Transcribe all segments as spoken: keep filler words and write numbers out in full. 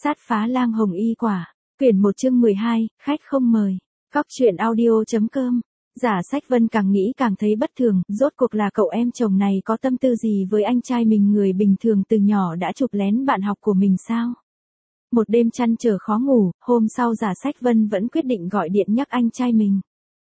Sát phá lang hồng y quả. Quyển một chương mười hai, khách không mời. Cóc truyện audio.com. Giả Sách Vân càng nghĩ càng thấy bất thường, rốt cuộc là cậu em chồng này có tâm tư gì với anh trai mình, người bình thường từ nhỏ đã chụp lén bạn học của mình sao? Một đêm trăn trở khó ngủ, hôm sau Giả Sách Vân vẫn quyết định gọi điện nhắc anh trai mình.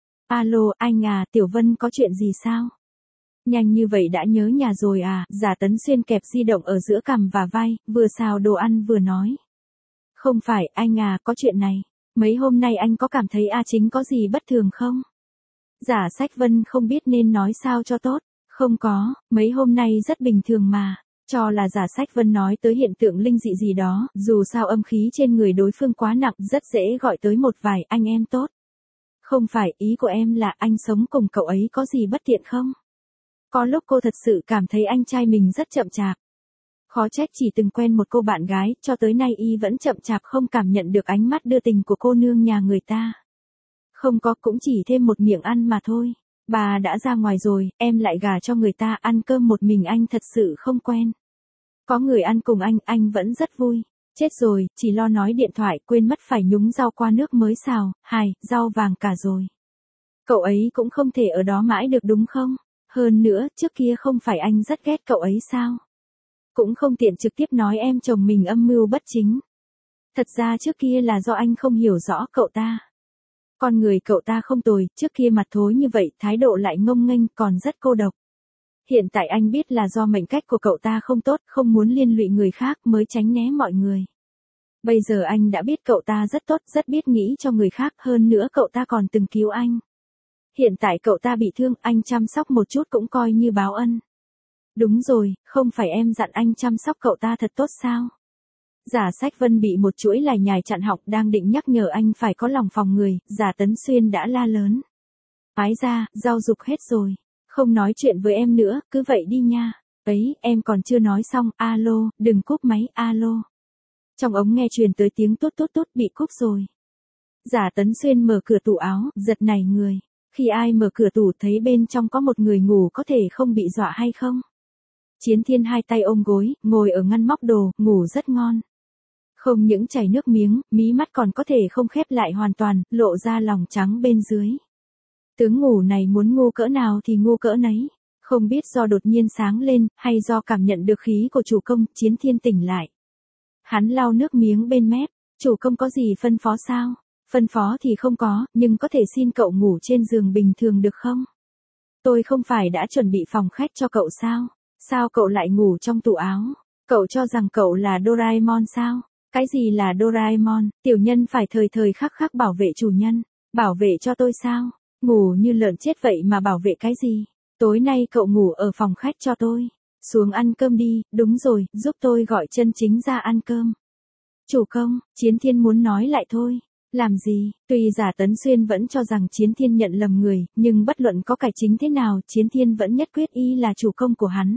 Alo, anh à, Tiểu Vân có chuyện gì sao? Nhanh như vậy đã nhớ nhà rồi à? Giả Tấn Xuyên kẹp di động ở giữa cằm và vai, vừa xào đồ ăn vừa nói. Không phải, anh à, có chuyện này. Mấy hôm nay anh có cảm thấy A Chính có gì bất thường không? Giả Sách Vân không biết nên nói sao cho tốt. Không có, mấy hôm nay rất bình thường mà. Cho là Giả Sách Vân nói tới hiện tượng linh dị gì đó, dù sao âm khí trên người đối phương quá nặng, rất dễ gọi tới một vài anh em tốt. Không phải, ý của em là anh sống cùng cậu ấy có gì bất tiện không? Có lúc cô thật sự cảm thấy anh trai mình rất chậm chạp. Khó trách chỉ từng quen một cô bạn gái, cho tới nay y vẫn chậm chạp không cảm nhận được ánh mắt đưa tình của cô nương nhà người ta. Không có, cũng chỉ thêm một miệng ăn mà thôi. Bà đã ra ngoài rồi, em lại gả cho người ta, ăn cơm một mình anh thật sự không quen. Có người ăn cùng anh, anh vẫn rất vui. Chết rồi, chỉ lo nói điện thoại, quên mất phải nhúng rau qua nước mới xào, hài, rau vàng cả rồi. Cậu ấy cũng không thể ở đó mãi được đúng không? Hơn nữa, trước kia không phải anh rất ghét cậu ấy sao? Cũng không tiện trực tiếp nói em chồng mình âm mưu bất chính. Thật ra trước kia là do anh không hiểu rõ cậu ta. Con người cậu ta không tồi, trước kia mặt thối như vậy, thái độ lại ngông nghênh, còn rất cô độc. Hiện tại anh biết là do mệnh cách của cậu ta không tốt, không muốn liên lụy người khác mới tránh né mọi người. Bây giờ anh đã biết cậu ta rất tốt, rất biết nghĩ cho người khác, hơn nữa cậu ta còn từng cứu anh. Hiện tại cậu ta bị thương, anh chăm sóc một chút cũng coi như báo ân. Đúng rồi, không phải em dặn anh chăm sóc cậu ta thật tốt sao? Giả Sách Vân bị một chuỗi lải nhải chặn họng, đang định nhắc nhở anh phải có lòng phòng người, Giả Tấn Xuyên đã la lớn. Ái ra, rau rục hết rồi. Không nói chuyện với em nữa, cứ vậy đi nha. Ấy, em còn chưa nói xong, alo, đừng cúp máy, alo. Trong ống nghe truyền tới tiếng tút tút tút, bị cúp rồi. Giả Tấn Xuyên mở cửa tủ áo, giật nảy người. Khi ai mở cửa tủ thấy bên trong có một người ngủ có thể không bị dọa hay không? Chiến Thiên hai tay ôm gối, ngồi ở ngăn móc đồ, ngủ rất ngon. Không những chảy nước miếng, mí mắt còn có thể không khép lại hoàn toàn, lộ ra lòng trắng bên dưới. Tướng ngủ này muốn ngu cỡ nào thì ngu cỡ nấy. Không biết do đột nhiên sáng lên, hay do cảm nhận được khí của chủ công, Chiến Thiên tỉnh lại. Hắn lau nước miếng bên mép, chủ công có gì phân phó sao? Phân phó thì không có, nhưng có thể xin cậu ngủ trên giường bình thường được không? Tôi không phải đã chuẩn bị phòng khách cho cậu sao? Sao cậu lại ngủ trong tủ áo? Cậu cho rằng cậu là Doraemon sao? Cái gì là Doraemon? Tiểu nhân phải thời thời khắc khắc bảo vệ chủ nhân. Bảo vệ cho tôi sao? Ngủ như lợn chết vậy mà bảo vệ cái gì? Tối nay cậu ngủ ở phòng khách cho tôi. Xuống ăn cơm đi, đúng rồi, giúp tôi gọi Chân Chính ra ăn cơm. Chủ công, Chiến Thiên muốn nói lại thôi. Làm gì? Tuy Giả Tấn Xuyên vẫn cho rằng Chiến Thiên nhận lầm người, nhưng bất luận có cải chính thế nào, Chiến Thiên vẫn nhất quyết y là chủ công của hắn.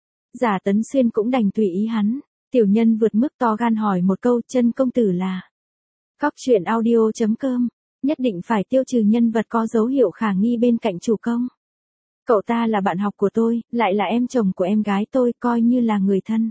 Giả Tấn Xuyên cũng đành tùy ý hắn. Tiểu nhân vượt mức to gan hỏi một câu, Chân công tử là Cóc truyện audio.com. Nhất định phải tiêu trừ nhân vật có dấu hiệu khả nghi bên cạnh chủ công. Cậu ta là bạn học của tôi, lại là em chồng của em gái tôi, coi như là người thân.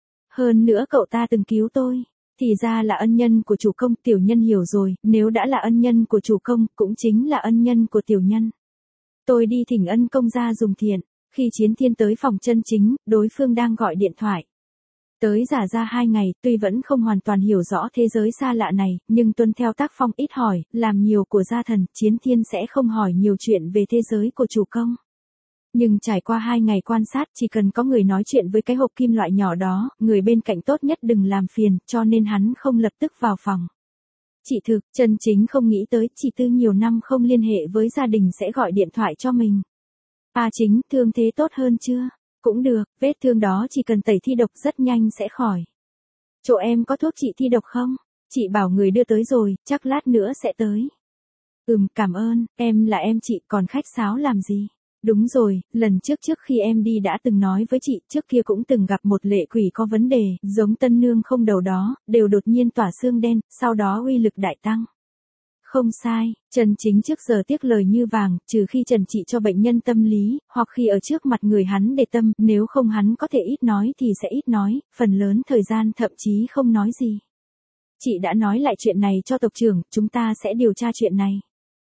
Hơn nữa cậu ta từng cứu tôi. Thì ra là ân nhân của chủ công, tiểu nhân hiểu rồi, nếu đã là ân nhân của chủ công, cũng chính là ân nhân của tiểu nhân. Tôi đi thỉnh ân công ra dùng thiện. Khi Chiến Thiên tới phòng Chân Chính, đối phương đang gọi điện thoại. Tới giả ra hai ngày, tuy vẫn không hoàn toàn hiểu rõ thế giới xa lạ này, nhưng tuân theo tác phong ít hỏi, làm nhiều của gia thần, Chiến Thiên sẽ không hỏi nhiều chuyện về thế giới của chủ công. Nhưng trải qua hai ngày quan sát, chỉ cần có người nói chuyện với cái hộp kim loại nhỏ đó, người bên cạnh tốt nhất đừng làm phiền, cho nên hắn không lập tức vào phòng. Chị thực, Chân Chính không nghĩ tới, chị Tư nhiều năm không liên hệ với gia đình sẽ gọi điện thoại cho mình. A Chính, thương thế tốt hơn chưa? Cũng được, vết thương đó chỉ cần tẩy thi độc rất nhanh sẽ khỏi. Chỗ em có thuốc trị thi độc không? Chị bảo người đưa tới rồi, chắc lát nữa sẽ tới. Ừm, cảm ơn, em là em chị, còn khách sáo làm gì? Đúng rồi, lần trước trước khi em đi đã từng nói với chị, trước kia cũng từng gặp một lệ quỷ có vấn đề, giống tân nương không đầu đó, đều đột nhiên tỏa xương đen, sau đó uy lực đại tăng. Không sai, Chân Chính trước giờ tiếc lời như vàng, trừ khi trần trị cho bệnh nhân tâm lý, hoặc khi ở trước mặt người hắn để tâm, nếu không hắn có thể ít nói thì sẽ ít nói, phần lớn thời gian thậm chí không nói gì. Chị đã nói lại chuyện này cho tộc trưởng, chúng ta sẽ điều tra chuyện này.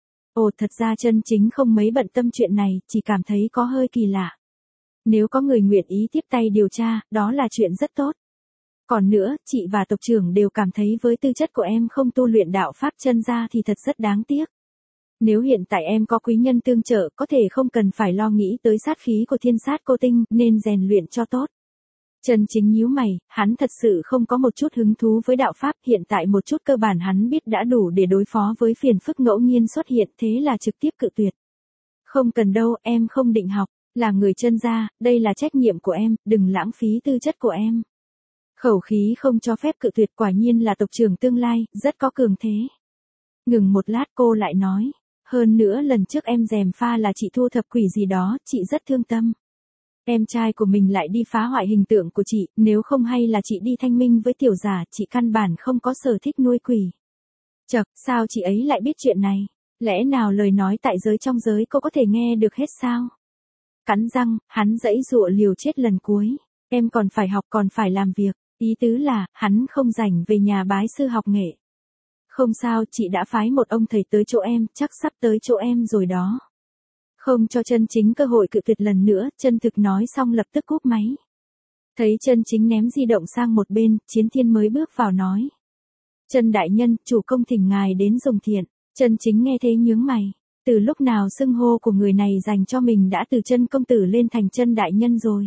Ồ, thật ra Chân Chính không mấy bận tâm chuyện này, chỉ cảm thấy có hơi kỳ lạ. Nếu có người nguyện ý tiếp tay điều tra, đó là chuyện rất tốt. Còn nữa, chị và tộc trưởng đều cảm thấy với tư chất của em không tu luyện đạo Pháp chân ra thì thật rất đáng tiếc. Nếu hiện tại em có quý nhân tương trợ, có thể không cần phải lo nghĩ tới sát khí của thiên sát cô tinh, nên rèn luyện cho tốt. Chân Chính nhíu mày, hắn thật sự không có một chút hứng thú với đạo Pháp, hiện tại một chút cơ bản hắn biết đã đủ để đối phó với phiền phức ngẫu nhiên xuất hiện, thế là trực tiếp cự tuyệt. Không cần đâu, em không định học, là người chân gia, đây là trách nhiệm của em, đừng lãng phí tư chất của em. Khẩu khí không cho phép cự tuyệt, quả nhiên là tộc trưởng tương lai, rất có cường thế. Ngừng một lát cô lại nói, hơn nữa lần trước em gièm pha là chị thu thập quỷ gì đó, chị rất thương tâm. Em trai của mình lại đi phá hoại hình tượng của chị, nếu không hay là chị đi thanh minh với tiểu giả, chị căn bản không có sở thích nuôi quỷ. Chậc, sao chị ấy lại biết chuyện này? Lẽ nào lời nói tại giới trong giới cô có thể nghe được hết sao? Cắn răng, hắn giãy giụa liều chết lần cuối. Em còn phải học, còn phải làm việc. Ý tứ là, hắn không rảnh về nhà bái sư học nghệ. Không sao, chị đã phái một ông thầy tới chỗ em, chắc sắp tới chỗ em rồi đó. Không cho Chân Chính cơ hội cự tuyệt lần nữa, Chân Thực nói xong lập tức cúp máy. Thấy Chân Chính ném di động sang một bên, Chiến Thiên mới bước vào nói. Chân đại nhân, chủ công thỉnh ngài đến dùng thiện. Chân Chính nghe thế nhướng mày. Từ lúc nào xưng hô của người này dành cho mình đã từ Chân công tử lên thành Chân đại nhân rồi.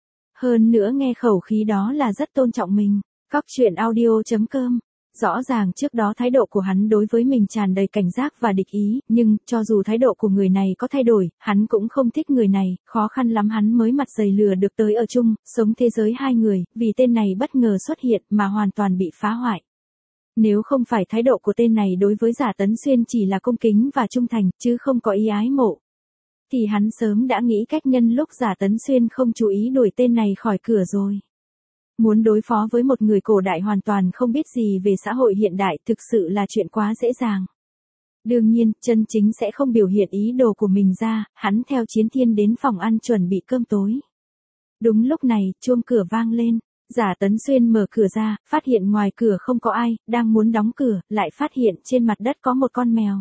Hơn nữa nghe khẩu khí đó là rất tôn trọng mình. Cóc truyện audio chấm com. Rõ ràng trước đó thái độ của hắn đối với mình tràn đầy cảnh giác và địch ý, nhưng, cho dù thái độ của người này có thay đổi, hắn cũng không thích người này, khó khăn lắm hắn mới mặt dày lừa được tới ở chung, sống thế giới hai người, vì tên này bất ngờ xuất hiện mà hoàn toàn bị phá hoại. Nếu không phải thái độ của tên này đối với Giả Tấn Xuyên chỉ là cung kính và trung thành, chứ không có ý ái mộ, thì hắn sớm đã nghĩ cách nhân lúc Giả Tấn Xuyên không chú ý đuổi tên này khỏi cửa rồi. Muốn đối phó với một người cổ đại hoàn toàn không biết gì về xã hội hiện đại thực sự là chuyện quá dễ dàng. Đương nhiên, Chân Chính sẽ không biểu hiện ý đồ của mình ra, hắn theo Chiến Thiên đến phòng ăn chuẩn bị cơm tối. Đúng lúc này, chuông cửa vang lên, Giả Tấn Xuyên mở cửa ra, phát hiện ngoài cửa không có ai, đang muốn đóng cửa, lại phát hiện trên mặt đất có một con mèo.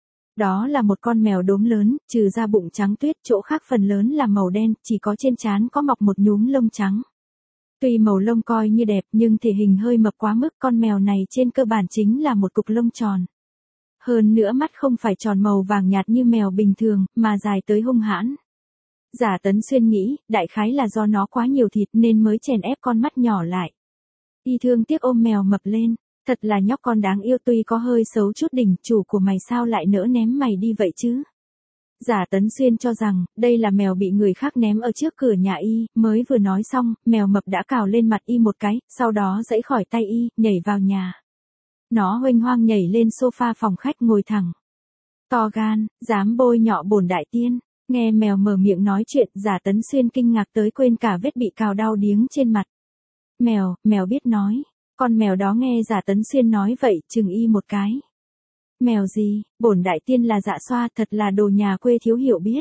Đó là một con mèo đốm lớn, trừ ra bụng trắng tuyết, chỗ khác phần lớn là màu đen, chỉ có trên trán có mọc một nhúm lông trắng. Tuy màu lông coi như đẹp nhưng thể hình hơi mập quá mức, con mèo này trên cơ bản chính là một cục lông tròn. Hơn nữa mắt không phải tròn màu vàng nhạt như mèo bình thường, mà dài tới hung hãn. Giả Tấn Xuyên nghĩ, đại khái là do nó quá nhiều thịt nên mới chèn ép con mắt nhỏ lại. Y thương tiếc ôm mèo mập lên, thật là nhóc con đáng yêu, tuy có hơi xấu chút đỉnh, chủ của mày sao lại nỡ ném mày đi vậy chứ? Giả Tấn Xuyên cho rằng, đây là mèo bị người khác ném ở trước cửa nhà y, mới vừa nói xong, mèo mập đã cào lên mặt y một cái, sau đó giãy khỏi tay y, nhảy vào nhà. Nó huênh hoang nhảy lên sofa phòng khách ngồi thẳng. To gan, dám bôi nhọ bổn đại tiên. Nghe mèo mở miệng nói chuyện, Giả Tấn Xuyên kinh ngạc tới quên cả vết bị cào đau điếng trên mặt. Mèo, mèo biết nói. Con mèo đó nghe Giả Tấn Xuyên nói vậy, chừng y một cái. Mèo gì, bổn đại tiên là Dạ Xoa, thật là đồ nhà quê thiếu hiểu biết.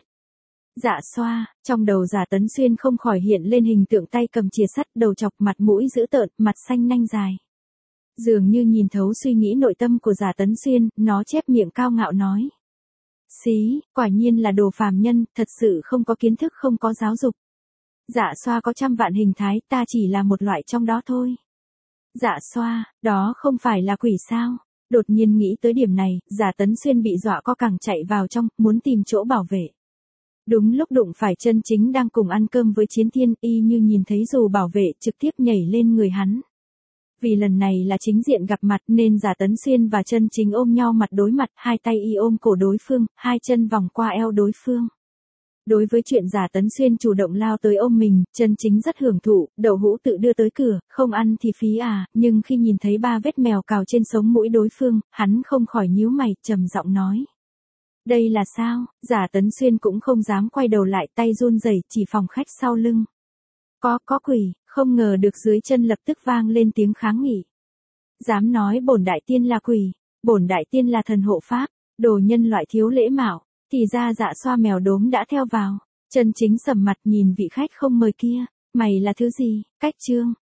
Dạ Xoa, trong đầu Giả Tấn Xuyên không khỏi hiện lên hình tượng tay cầm chìa sắt, đầu chọc, mặt mũi dữ tợn, mặt xanh nanh dài. Dường như nhìn thấu suy nghĩ nội tâm của Giả Tấn Xuyên, nó chép miệng cao ngạo nói. Xí, quả nhiên là đồ phàm nhân, thật sự không có kiến thức, không có giáo dục. Dạ Xoa có trăm vạn hình thái, ta chỉ là một loại trong đó thôi. Dạ Xoa, đó không phải là quỷ sao? Đột nhiên nghĩ tới điểm này, Giả Tấn Xuyên bị dọa co cẳng chạy vào trong, muốn tìm chỗ bảo vệ. Đúng lúc đụng phải Chân Chính đang cùng ăn cơm với Chiến Thiên, y như nhìn thấy dù bảo vệ trực tiếp nhảy lên người hắn. Vì lần này là chính diện gặp mặt nên Giả Tấn Xuyên và Chân Chính ôm nhau mặt đối mặt, hai tay y ôm cổ đối phương, hai chân vòng qua eo đối phương. Đối với chuyện Giả Tấn Xuyên chủ động lao tới ôm mình, Chân Chính rất hưởng thụ, đậu hũ tự đưa tới cửa, không ăn thì phí à, nhưng khi nhìn thấy ba vết mèo cào trên sống mũi đối phương, hắn không khỏi nhíu mày, trầm giọng nói. Đây là sao? Giả Tấn Xuyên cũng không dám quay đầu lại, tay run rẩy chỉ phòng khách sau lưng. Có, có quỷ, không ngờ được dưới chân lập tức vang lên tiếng kháng nghị. Dám nói bổn đại tiên là quỷ, bổn đại tiên là thần hộ pháp, đồ nhân loại thiếu lễ mạo. Thì ra Dạ Xoa mèo đốm đã theo vào. Chân Chính sầm mặt nhìn vị khách không mời kia. Mày là thứ gì? Cách trương.